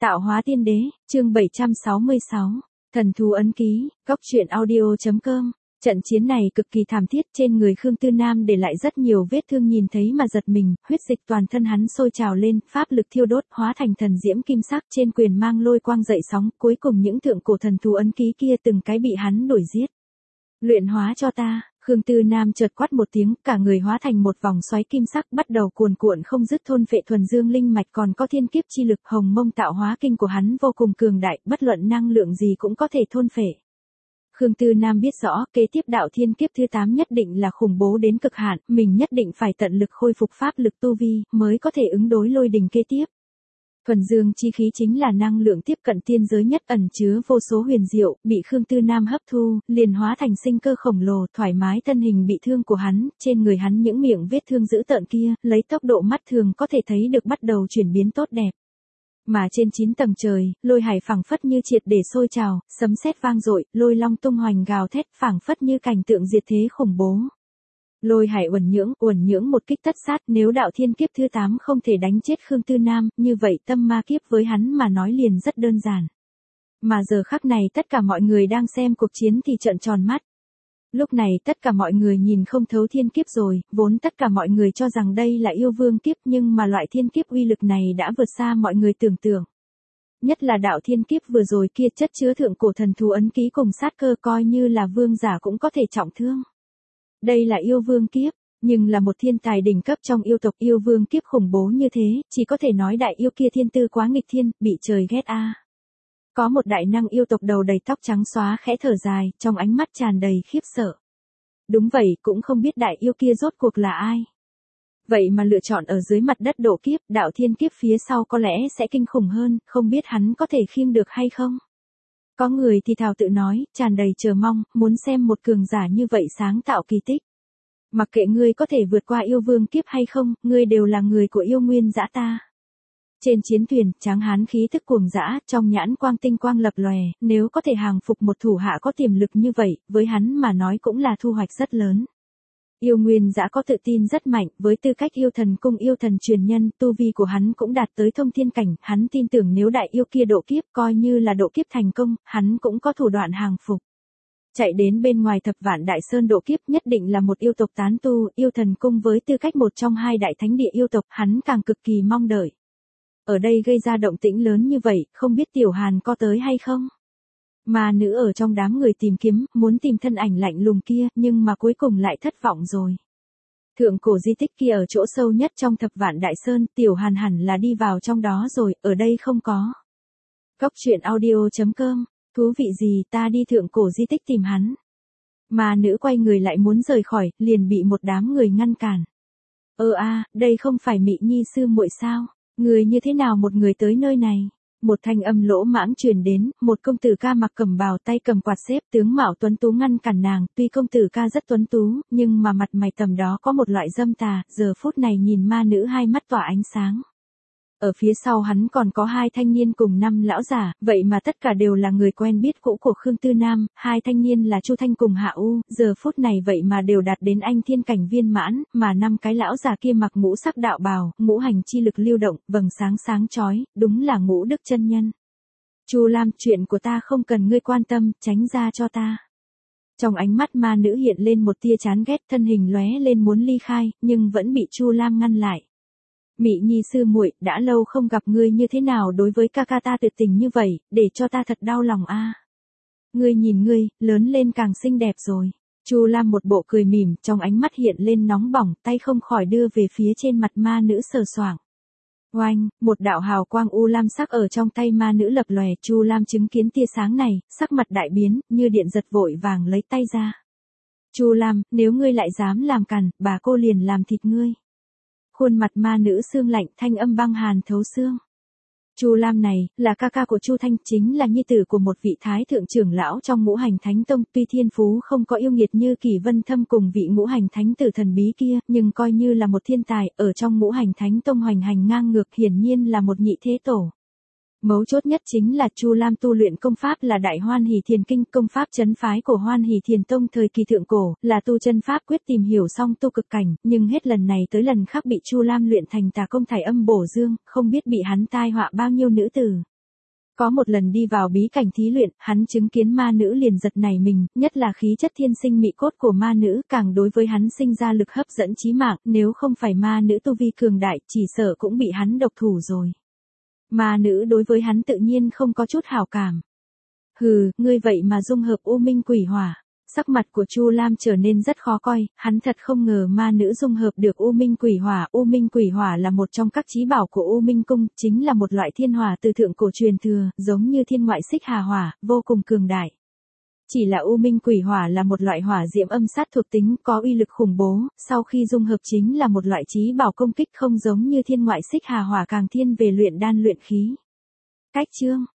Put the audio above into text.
Tạo hóa tiên đế, chương 766, thần thú ấn ký, góc truyện audio.com. Trận chiến này cực kỳ thảm thiết, trên người Khương Tư Nam để lại rất nhiều vết thương nhìn thấy mà giật mình, huyết dịch toàn thân hắn sôi trào lên, pháp lực thiêu đốt, hóa thành thần diễm kim sắc, trên quyền mang lôi quang dậy sóng, cuối cùng những thượng cổ thần thú ấn ký kia từng cái bị hắn đuổi giết. Luyện hóa cho ta. Khương Tư Nam chợt quát một tiếng, cả người hóa thành một vòng xoáy kim sắc bắt đầu cuồn cuộn không dứt thôn phệ thuần dương linh mạch, còn có thiên kiếp chi lực. Hồng Mông tạo hóa kinh của hắn vô cùng cường đại, bất luận năng lượng gì cũng có thể thôn phệ. Khương Tư Nam biết rõ, kế tiếp đạo thiên kiếp thứ 8 nhất định là khủng bố đến cực hạn, mình nhất định phải tận lực khôi phục pháp lực tu vi, mới có thể ứng đối lôi đình kế tiếp. Thuần dương chi khí chính là năng lượng tiếp cận tiên giới nhất, ẩn chứa vô số huyền diệu, bị Khương Tư Nam hấp thu, liền hóa thành sinh cơ khổng lồ, thoải mái thân hình bị thương của hắn, trên người hắn những miệng vết thương dữ tợn kia, lấy tốc độ mắt thường có thể thấy được bắt đầu chuyển biến tốt đẹp. Mà trên 9 tầng trời, lôi hải phảng phất như triệt để sôi trào, sấm sét vang dội, lôi long tung hoành gào thét, phảng phất như cảnh tượng diệt thế khủng bố. Lôi hải uẩn nhưỡng một kích tất sát, nếu đạo thiên kiếp thứ 8 không thể đánh chết Khương Tư Nam, như vậy tâm ma kiếp với hắn mà nói liền rất đơn giản. Mà giờ khắc này tất cả mọi người đang xem cuộc chiến thì trợn tròn mắt. Lúc này tất cả mọi người nhìn không thấu thiên kiếp rồi, vốn tất cả mọi người cho rằng đây là yêu vương kiếp, nhưng mà loại thiên kiếp uy lực này đã vượt xa mọi người tưởng tượng. Nhất là đạo thiên kiếp vừa rồi kia chất chứa thượng cổ thần thú ấn ký cùng sát cơ, coi như là vương giả cũng có thể trọng thương. Đây là yêu vương kiếp, nhưng là một thiên tài đỉnh cấp trong yêu tộc. Yêu vương kiếp khủng bố như thế, chỉ có thể nói đại yêu kia thiên tư quá nghịch thiên, bị trời ghét a. Có một đại năng yêu tộc đầu đầy tóc trắng xóa khẽ thở dài, trong ánh mắt tràn đầy khiếp sợ. Đúng vậy, cũng không biết đại yêu kia rốt cuộc là ai. Vậy mà lựa chọn ở dưới mặt đất độ kiếp, đạo thiên kiếp phía sau có lẽ sẽ kinh khủng hơn, không biết hắn có thể khiêng được hay không. Có người thì thào tự nói, tràn đầy chờ mong, muốn xem một cường giả như vậy sáng tạo kỳ tích. Mặc kệ ngươi có thể vượt qua yêu vương kiếp hay không, ngươi đều là người của yêu nguyên dã ta. Trên chiến thuyền, Tráng Hán khí thức cuồng dã, trong nhãn quang tinh quang lập lòe, nếu có thể hàng phục một thủ hạ có tiềm lực như vậy, với hắn mà nói cũng là thu hoạch rất lớn. Yêu nguyên dã có tự tin rất mạnh, với tư cách yêu thần cung yêu thần truyền nhân, tu vi của hắn cũng đạt tới thông thiên cảnh, hắn tin tưởng nếu đại yêu kia độ kiếp, coi như là độ kiếp thành công, hắn cũng có thủ đoạn hàng phục. Chạy đến bên ngoài Thập Vạn Đại Sơn độ kiếp nhất định là một yêu tộc tán tu, yêu thần cung với tư cách một trong hai đại thánh địa yêu tộc, hắn càng cực kỳ mong đợi. Ở đây gây ra động tĩnh lớn như vậy, không biết Tiểu Hàn có tới hay không? Ma nữ ở trong đám người tìm kiếm, muốn tìm thân ảnh lạnh lùng kia, nhưng mà cuối cùng lại thất vọng rồi. Thượng cổ di tích kia ở chỗ sâu nhất trong Thập Vạn Đại Sơn, Tiểu Hàn hẳn là đi vào trong đó rồi, ở đây không có. Góc truyện audio.com, thú vị gì, ta đi thượng cổ di tích tìm hắn. Ma nữ quay người lại muốn rời khỏi, liền bị một đám người ngăn cản. Đây không phải Mị Nhi sư muội sao? Người như thế nào một người tới nơi này? Một thanh âm lỗ mãng truyền đến, một công tử ca mặc cẩm bào tay cầm quạt xếp, tướng mạo tuấn tú ngăn cản nàng, tuy công tử ca rất tuấn tú, nhưng mà mặt mày tầm đó có một loại dâm tà, giờ phút này nhìn ma nữ hai mắt tỏa ánh sáng. Ở phía sau hắn còn có hai thanh niên cùng 5 lão giả, vậy mà tất cả đều là người quen biết cũ của Khương Tư Nam, hai thanh niên là Chu Thanh cùng Hạ U, giờ phút này vậy mà đều đạt đến anh thiên cảnh viên mãn, mà 5 cái lão già kia mặc ngũ sắc đạo bào, ngũ hành chi lực lưu động, vầng sáng sáng chói, đúng là Ngũ Đức chân nhân. Chu Lam, chuyện của ta không cần ngươi quan tâm, tránh ra cho ta. Trong ánh mắt ma nữ hiện lên một tia chán ghét, thân hình lóe lên muốn ly khai, nhưng vẫn bị Chu Lam ngăn lại. Mị Nhi sư muội, đã lâu không gặp ngươi, như thế nào đối với ca ca ta tuyệt tình như vậy, để cho ta thật đau lòng a. Ngươi nhìn ngươi, lớn lên càng xinh đẹp rồi. Chu Lam một bộ cười mỉm, trong ánh mắt hiện lên nóng bỏng, tay không khỏi đưa về phía trên mặt ma nữ sờ soạng. Oanh, một đạo hào quang u lam sắc ở trong tay ma nữ lập lòe, Chu Lam chứng kiến tia sáng này, sắc mặt đại biến, như điện giật vội vàng lấy tay ra. Chu Lam, nếu ngươi lại dám làm càn, bà cô liền làm thịt ngươi. Khuôn mặt ma nữ sương lạnh, thanh âm băng hàn thấu xương. Chu Lam này, là ca ca của Chu Thanh, chính là nhi tử của một vị thái thượng trưởng lão trong Ngũ Hành Thánh Tông, tuy thiên phú không có yêu nghiệt như Kỷ Vân Thâm cùng vị Ngũ Hành Thánh tử thần bí kia, nhưng coi như là một thiên tài, ở trong Ngũ Hành Thánh Tông hoành hành ngang ngược, hiển nhiên là một nhị thế tổ. Mấu chốt nhất chính là Chu Lam tu luyện công pháp là Đại Hoan Hỷ Thiền Kinh, công pháp trấn phái của Hoan Hỷ Thiền Tông thời kỳ thượng cổ, là tu chân pháp quyết tìm hiểu xong tu cực cảnh, nhưng hết lần này tới lần khác bị Chu Lam luyện thành tà công thải âm bổ dương, không biết bị hắn tai họa bao nhiêu nữ tử. Có một lần đi vào bí cảnh thí luyện, hắn chứng kiến ma nữ liền giật nảy mình, nhất là khí chất thiên sinh mị cốt của ma nữ càng đối với hắn sinh ra lực hấp dẫn chí mạng, nếu không phải ma nữ tu vi cường đại, chỉ sợ cũng bị hắn độc thủ rồi. Ma nữ đối với hắn tự nhiên không có chút hảo cảm. Hừ, ngươi vậy mà dung hợp U Minh Quỷ Hỏa. Sắc mặt của Chu Lam trở nên rất khó coi, hắn thật không ngờ ma nữ dung hợp được U Minh Quỷ Hỏa. U Minh Quỷ Hỏa là một trong các chí bảo của U Minh Cung, chính là một loại thiên hỏa từ thượng cổ truyền thừa, giống như thiên ngoại xích hà hỏa, vô cùng cường đại. Chỉ là U Minh Quỷ Hỏa là một loại hỏa diễm âm sát thuộc tính, có uy lực khủng bố, sau khi dung hợp chính là một loại chí bảo công kích không giống như thiên ngoại xích hà hỏa càng thiên về luyện đan luyện khí. Cách chương